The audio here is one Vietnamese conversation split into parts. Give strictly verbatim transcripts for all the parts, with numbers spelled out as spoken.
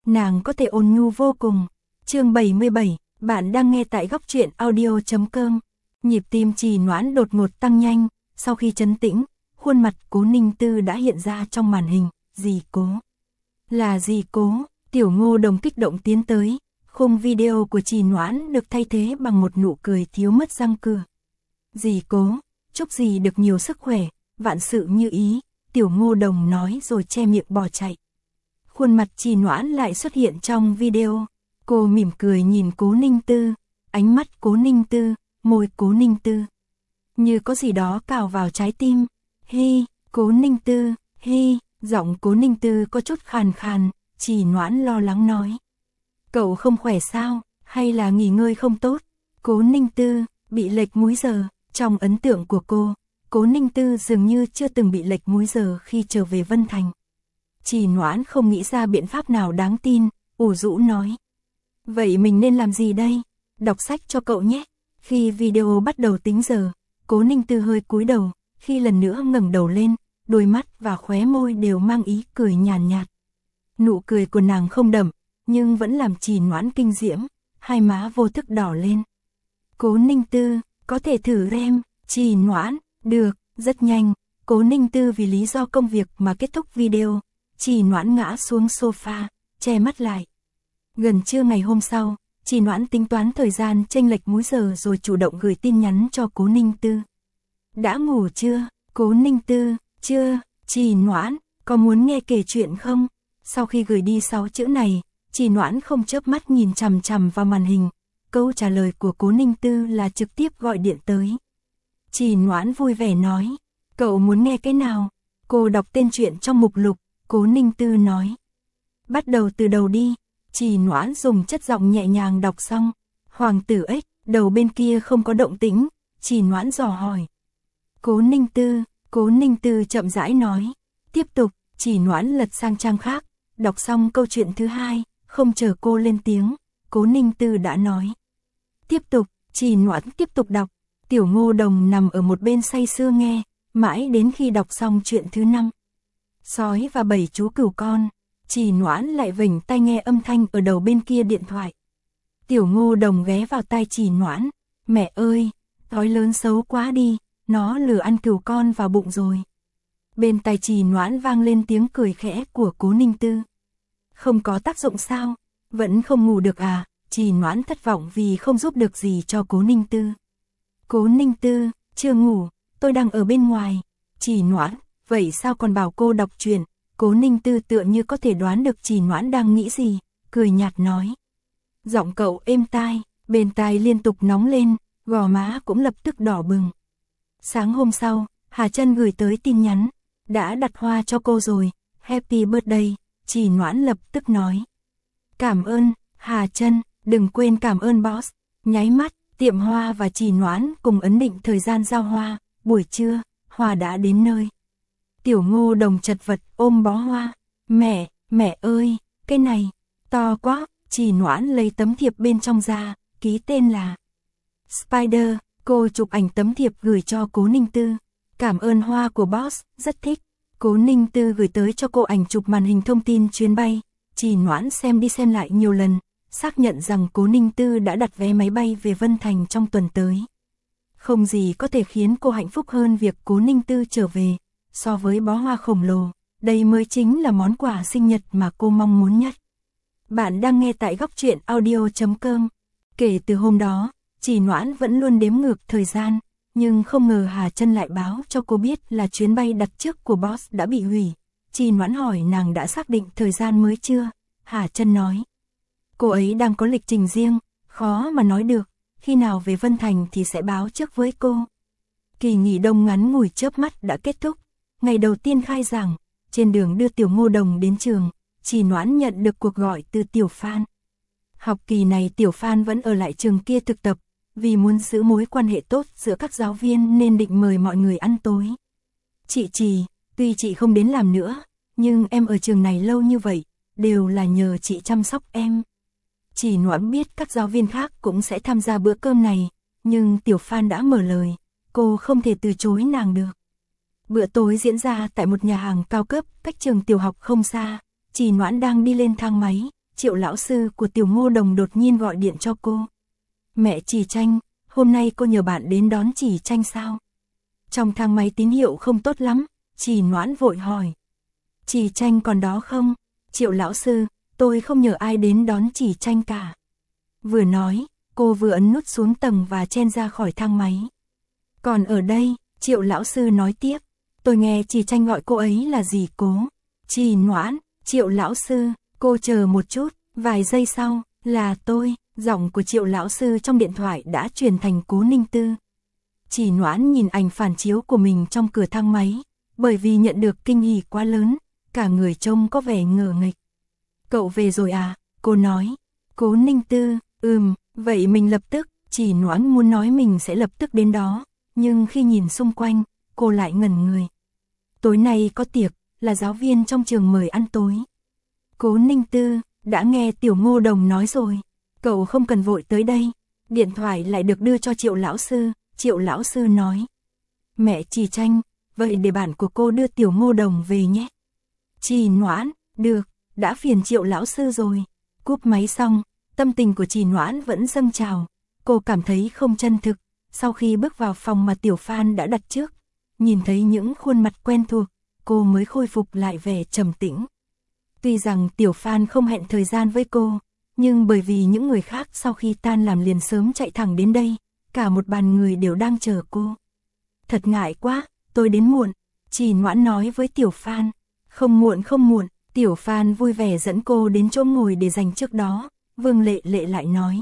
nàng có thể ôn nhu vô cùng. Chương bảy mươi bảy, bạn đang nghe tại góc truyện audio chấm com. Nhịp tim Trì Noãn đột ngột tăng nhanh, sau khi trấn tĩnh, khuôn mặt Cố Ninh Tư đã hiện ra trong màn hình. Dì Cố. Là dì Cố. Tiểu Ngô Đồng kích động tiến tới. Khung video của Trì Noãn được thay thế bằng một nụ cười thiếu mất răng cửa. Dì Cố, chúc dì được nhiều sức khỏe, vạn sự như ý. Tiểu Ngô Đồng nói rồi che miệng bỏ chạy. Khuôn mặt Trì Noãn lại xuất hiện trong video. Cô mỉm cười nhìn Cố Ninh Tư, ánh mắt Cố Ninh Tư, môi Cố Ninh Tư. Như có gì đó cào vào trái tim. Hi, Cố Ninh Tư, hi, giọng Cố Ninh Tư có chút khàn khàn, Trì Noãn lo lắng nói. Cậu không khỏe sao, hay là nghỉ ngơi không tốt? Cố Ninh Tư, bị lệch múi giờ, trong ấn tượng của cô, Cố Ninh Tư dường như chưa từng bị lệch múi giờ khi trở về Vân Thành. Trì Noãn không nghĩ ra biện pháp nào đáng tin, ủ rũ nói. Vậy mình nên làm gì đây? Đọc sách cho cậu nhé. Khi video bắt đầu tính giờ, Cố Ninh Tư hơi cúi đầu, khi lần nữa ngẩng đầu lên, đôi mắt và khóe môi đều mang ý cười nhàn nhạt, nhạt. Nụ cười của nàng không đậm, nhưng vẫn làm Trì Noãn kinh diễm, hai má vô thức đỏ lên. Cố Ninh Tư, có thể thử em. Trì Noãn, được, rất nhanh. Cố Ninh Tư vì lý do công việc mà kết thúc video. Trì Noãn ngã xuống sofa, che mắt lại. Gần trưa ngày hôm sau, Trì Noãn tính toán thời gian chênh lệch múi giờ rồi chủ động gửi tin nhắn cho Cố Ninh Tư. Đã ngủ chưa? Cố Ninh Tư, chưa. Trì Noãn, có muốn nghe kể chuyện không? Sau khi gửi đi sáu chữ này, Trì Noãn không chớp mắt nhìn chằm chằm vào màn hình. Câu trả lời của Cố Ninh Tư là trực tiếp gọi điện tới. Trì Noãn vui vẻ nói, cậu muốn nghe cái nào? Cô đọc tên truyện trong mục lục, Cố Ninh Tư nói. Bắt đầu từ đầu đi. Trì Noãn dùng chất giọng nhẹ nhàng đọc xong. Hoàng tử ếch, đầu bên kia không có động tĩnh, Trì Noãn dò hỏi. Cố Ninh Tư, Cố Ninh Tư chậm rãi nói. Tiếp tục, Trì Noãn lật sang trang khác, đọc xong câu chuyện thứ hai, không chờ cô lên tiếng, Cố Ninh Tư đã nói. Tiếp tục, Trì Noãn tiếp tục đọc. Tiểu Ngô Đồng nằm ở một bên say sưa nghe, mãi đến khi đọc xong chuyện thứ năm. Sói và bảy chú cừu con. Trì Noãn lại vểnh tai nghe âm thanh ở đầu bên kia điện thoại. Tiểu Ngô Đồng ghé vào tai Trì Noãn. Mẹ ơi, thói lớn xấu quá đi, nó lừa ăn cừu con vào bụng rồi. Bên tai Trì Noãn vang lên tiếng cười khẽ của Cố Ninh Tư. Không có tác dụng sao? Vẫn không ngủ được à? Trì Noãn thất vọng vì không giúp được gì cho Cố Ninh Tư. Cố Ninh Tư, chưa ngủ, tôi đang ở bên ngoài. Trì Noãn, vậy sao còn bảo cô đọc truyện? Cố Ninh Tư tựa như có thể đoán được Trì Noãn đang nghĩ gì, cười nhạt nói. Giọng cậu êm tai, bên tai liên tục nóng lên, gò má cũng lập tức đỏ bừng. Sáng hôm sau, Hà Trân gửi tới tin nhắn, đã đặt hoa cho cô rồi, happy birthday, Trì Noãn lập tức nói. Cảm ơn, Hà Trân, đừng quên cảm ơn boss. Nháy mắt, tiệm hoa và Trì Noãn cùng ấn định thời gian giao hoa, buổi trưa, hoa đã đến nơi. Tiểu Ngô Đồng chật vật ôm bó hoa. Mẹ, mẹ ơi, cái này, to quá. Trì Noãn lấy tấm thiệp bên trong ra, ký tên là Spider. Cô chụp ảnh tấm thiệp gửi cho Cố Ninh Tư. Cảm ơn hoa của boss, rất thích. Cố Ninh Tư gửi tới cho cô ảnh chụp màn hình thông tin chuyến bay. Trì Noãn xem đi xem lại nhiều lần, xác nhận rằng Cố Ninh Tư đã đặt vé máy bay về Vân Thành trong tuần tới. Không gì có thể khiến cô hạnh phúc hơn việc Cố Ninh Tư trở về. So với bó hoa khổng lồ, đây mới chính là món quà sinh nhật mà cô mong muốn nhất. Bạn đang nghe tại góc truyện audio chấm com. Kể từ hôm đó, Trì Noãn vẫn luôn đếm ngược thời gian, nhưng không ngờ Hà Trân lại báo cho cô biết là chuyến bay đặt trước của boss đã bị hủy. Trì Noãn hỏi nàng đã xác định thời gian mới chưa? Hà Trân nói. Cô ấy đang có lịch trình riêng, khó mà nói được, khi nào về Vân Thành thì sẽ báo trước với cô. Kỳ nghỉ đông ngắn ngủi chớp mắt đã kết thúc. Ngày đầu tiên khai giảng, trên đường đưa Tiểu Ngô Đồng đến trường, Trì Noãn nhận được cuộc gọi từ Tiểu Phan. Học kỳ này Tiểu Phan vẫn ở lại trường kia thực tập, vì muốn giữ mối quan hệ tốt giữa các giáo viên nên định mời mọi người ăn tối. Chị Trì, tuy chị không đến làm nữa, nhưng em ở trường này lâu như vậy, đều là nhờ chị chăm sóc em. Trì Noãn biết các giáo viên khác cũng sẽ tham gia bữa cơm này, nhưng Tiểu Phan đã mở lời, cô không thể từ chối nàng được. Bữa tối diễn ra tại một nhà hàng cao cấp cách trường tiểu học không xa. Trì Noãn đang đi lên thang máy, Triệu lão sư của Tiểu Ngô Đồng đột nhiên gọi điện cho cô. Mẹ Chỉ Tranh, hôm nay cô nhờ bạn đến đón Chỉ Tranh sao? Trong thang máy tín hiệu không tốt lắm, Chỉ Noãn vội hỏi. Chỉ Tranh còn đó không? Triệu lão sư, tôi không nhờ ai đến đón Chỉ Tranh cả. Vừa nói, cô vừa ấn nút xuống tầng và chen ra khỏi thang máy. Còn ở đây, Triệu lão sư nói tiếp, tôi nghe Chỉ Tranh gọi cô ấy là gì Cố. Chỉ Noãn, Triệu lão sư, cô chờ một chút, vài giây sau, là tôi, giọng của Triệu lão sư trong điện thoại đã truyền thành Cố Ninh Tư. Chỉ Noãn nhìn ảnh phản chiếu của mình trong cửa thang máy, bởi vì nhận được kinh hỉ quá lớn, cả người trông có vẻ ngờ nghịch. Cậu về rồi à? Cô nói. Cố Ninh Tư, ừm, vậy mình lập tức, Chỉ Noãn muốn nói mình sẽ lập tức đến đó, nhưng khi nhìn xung quanh, cô lại ngẩn người. Tối nay có tiệc, là giáo viên trong trường mời ăn tối. Cố Ninh Tư, đã nghe Tiểu Ngô Đồng nói rồi, cậu không cần vội tới đây. Điện thoại lại được đưa cho Triệu lão sư, Triệu lão sư nói. Mẹ Chỉ Tranh, vậy để bạn của cô đưa Tiểu Ngô Đồng về nhé. Chỉ Noãn, được, đã phiền Triệu lão sư rồi. Cúp máy xong, tâm tình của Chỉ Noãn vẫn dâng trào, cô cảm thấy không chân thực. Sau khi bước vào phòng mà Tiểu Phan đã đặt trước, nhìn thấy những khuôn mặt quen thuộc, cô mới khôi phục lại vẻ trầm tĩnh. Tuy rằng Tiểu Phan không hẹn thời gian với cô, nhưng bởi vì những người khác sau khi tan làm liền sớm chạy thẳng đến đây, cả một bàn người đều đang chờ cô. Thật ngại quá, tôi đến muộn, Chỉ Noãn nói với Tiểu Phan. Không muộn không muộn, Tiểu Phan vui vẻ dẫn cô đến chỗ ngồi để dành trước đó. Vương Lệ Lệ lại nói.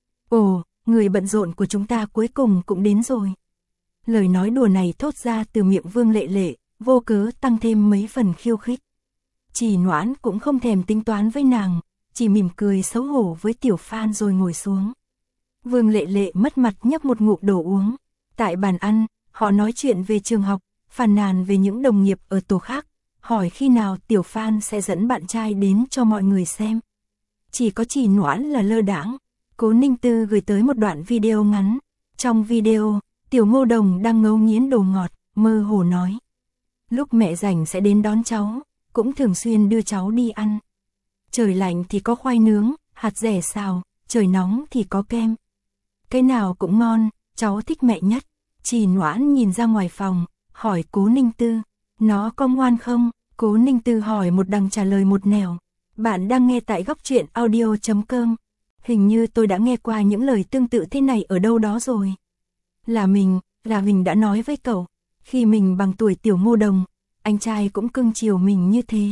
Ồ, người bận rộn của chúng ta cuối cùng cũng đến rồi. Lời nói đùa này thốt ra từ miệng Vương Lệ Lệ, vô cớ tăng thêm mấy phần khiêu khích. Chỉ Noãn cũng không thèm tính toán với nàng, chỉ mỉm cười xấu hổ với Tiểu Phan rồi ngồi xuống. Vương Lệ Lệ mất mặt nhấp một ngụm đồ uống. Tại bàn ăn, họ nói chuyện về trường học, phàn nàn về những đồng nghiệp ở tổ khác, hỏi khi nào Tiểu Phan sẽ dẫn bạn trai đến cho mọi người xem. Chỉ có Chỉ Noãn là lơ đãng. Cố Ninh Tư gửi tới một đoạn video ngắn. Trong video, Tiểu Ngô Đồng đang ngấu nghiến đồ ngọt, mơ hồ nói. Lúc mẹ rảnh sẽ đến đón cháu, cũng thường xuyên đưa cháu đi ăn. Trời lạnh thì có khoai nướng, hạt dẻ xào, trời nóng thì có kem. Cái nào cũng ngon, cháu thích mẹ nhất. Chỉ Noãn nhìn ra ngoài phòng, hỏi Cố Ninh Tư, nó có ngoan không? Cố Ninh Tư hỏi một đằng trả lời một nẻo. Bạn đang nghe tại góc truyện audio chấm com. Hình như tôi đã nghe qua những lời tương tự thế này ở đâu đó rồi. Là mình, là mình đã nói với cậu, khi mình bằng tuổi Tiểu Ngô Đồng, anh trai cũng cưng chiều mình như thế.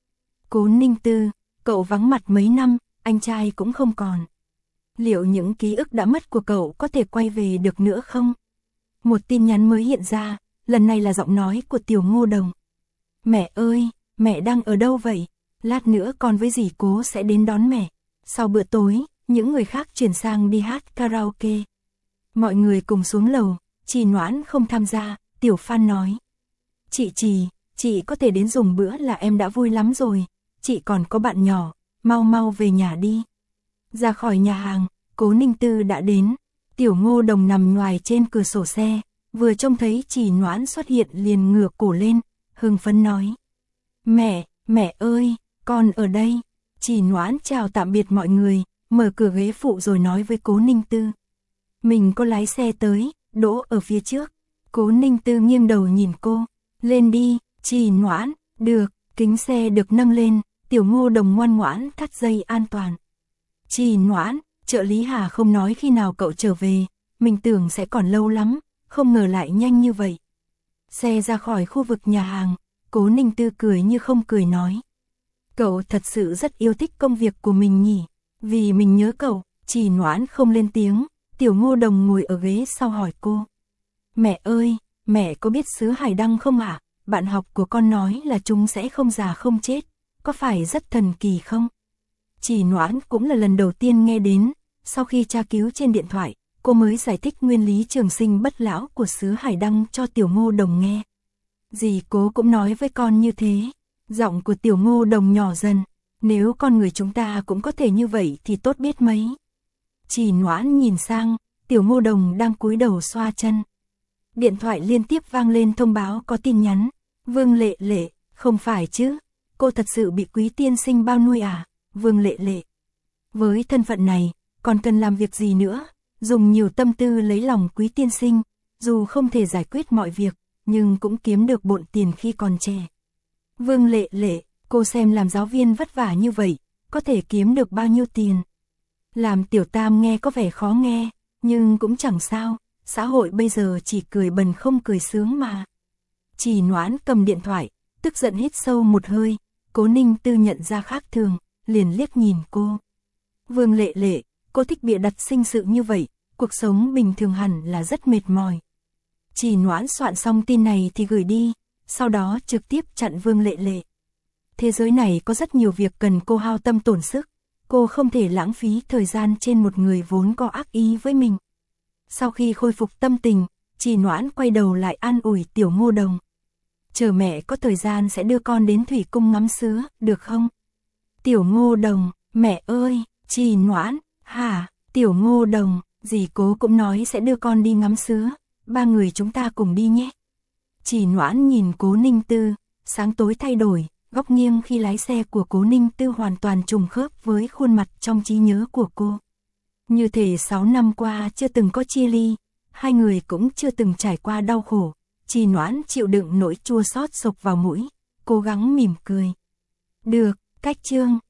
Cố Ninh Tư, cậu vắng mặt mấy năm, anh trai cũng không còn. Liệu những ký ức đã mất của cậu có thể quay về được nữa không? Một tin nhắn mới hiện ra, lần này là giọng nói của Tiểu Ngô Đồng. Mẹ ơi, mẹ đang ở đâu vậy? Lát nữa con với dì Cố sẽ đến đón mẹ. Sau bữa tối, những người khác chuyển sang đi hát karaoke. Mọi người cùng xuống lầu, Chỉ Noãn không tham gia, Tiểu Phan nói. Chị Trì, chị có thể đến dùng bữa là em đã vui lắm rồi, chị còn có bạn nhỏ, mau mau về nhà đi. Ra khỏi nhà hàng, Cố Ninh Tư đã đến, Tiểu Ngô Đồng nằm ngoài trên cửa sổ xe, vừa trông thấy Chỉ Noãn xuất hiện liền ngửa cổ lên, hưng phấn nói. Mẹ, mẹ ơi, con ở đây. Chỉ Noãn chào tạm biệt mọi người, mở cửa ghế phụ rồi nói với Cố Ninh Tư. Mình có lái xe tới, đỗ ở phía trước. Cố Ninh Tư nghiêng đầu nhìn cô, lên đi. Chỉ Noãn, được, kính xe được nâng lên, Tiểu Ngô Đồng ngoan ngoãn thắt dây an toàn. Chỉ Noãn, trợ lý Hà không nói khi nào cậu trở về, mình tưởng sẽ còn lâu lắm, không ngờ lại nhanh như vậy. Xe ra khỏi khu vực nhà hàng, Cố Ninh Tư cười như không cười nói. Cậu thật sự rất yêu thích công việc của mình nhỉ, vì mình nhớ cậu. Chỉ Noãn không lên tiếng, Tiểu Ngô Đồng ngồi ở ghế sau hỏi cô. Mẹ ơi, mẹ có biết sứ Hải Đăng không ạ? À? Bạn học của con nói là chúng sẽ không già không chết, có phải rất thần kỳ không? Chỉ Noãn cũng là lần đầu tiên nghe đến, sau khi tra cứu trên điện thoại, cô mới giải thích nguyên lý trường sinh bất lão của sứ Hải Đăng cho Tiểu Ngô Đồng nghe. Dì Cố cũng nói với con như thế. Giọng của Tiểu Ngô Đồng nhỏ dần, nếu con người chúng ta cũng có thể như vậy thì tốt biết mấy. Chỉ Noãn nhìn sang, Tiểu Ngô Đồng đang cúi đầu xoa chân. Điện thoại liên tiếp vang lên thông báo có tin nhắn. Vương Lệ Lệ, không phải chứ, cô thật sự bị Quý tiên sinh bao nuôi à? Vương Lệ Lệ, Với thân phận này, còn cần làm việc gì nữa, dùng nhiều tâm tư lấy lòng Quý tiên sinh, dù không thể giải quyết mọi việc, nhưng cũng kiếm được bộn tiền khi còn trẻ. Vương Lệ Lệ, cô xem làm giáo viên vất vả như vậy, có thể kiếm được bao nhiêu tiền? Làm tiểu tam nghe có vẻ khó nghe, nhưng cũng chẳng sao, xã hội bây giờ chỉ cười bần không cười sướng mà. Chỉ Noãn cầm điện thoại, tức giận hít sâu một hơi, Cố Ninh Tư nhận ra khác thường, liền liếc nhìn cô. Vương Lệ Lệ, cô thích bịa đặt sinh sự như vậy, cuộc sống bình thường hẳn là rất mệt mỏi. Chỉ Noãn soạn xong tin này thì gửi đi, sau đó trực tiếp chặn Vương Lệ Lệ. Thế giới này có rất nhiều việc cần cô hao tâm tổn sức, cô không thể lãng phí thời gian trên một người vốn có ác ý với mình. Sau khi khôi phục tâm tình, Chỉ Noãn quay đầu lại an ủi Tiểu Ngô Đồng. Chờ mẹ có thời gian sẽ đưa con đến thủy cung ngắm sứa, được không? Tiểu Ngô Đồng, mẹ ơi, Chỉ Noãn, hả, Tiểu Ngô Đồng, dì Cố cũng nói sẽ đưa con đi ngắm sứa, ba người chúng ta cùng đi nhé. Chỉ Noãn nhìn Cố Ninh Tư, sáng tối thay đổi, góc nghiêng khi lái xe của Cố Ninh Tư hoàn toàn trùng khớp với khuôn mặt trong trí nhớ của cô. Như thể sáu năm qua chưa từng có chia ly, hai người cũng chưa từng trải qua đau khổ. Chỉ Noãn chịu đựng nỗi chua xót sộc vào mũi, cố gắng mỉm cười. Được, cách chương.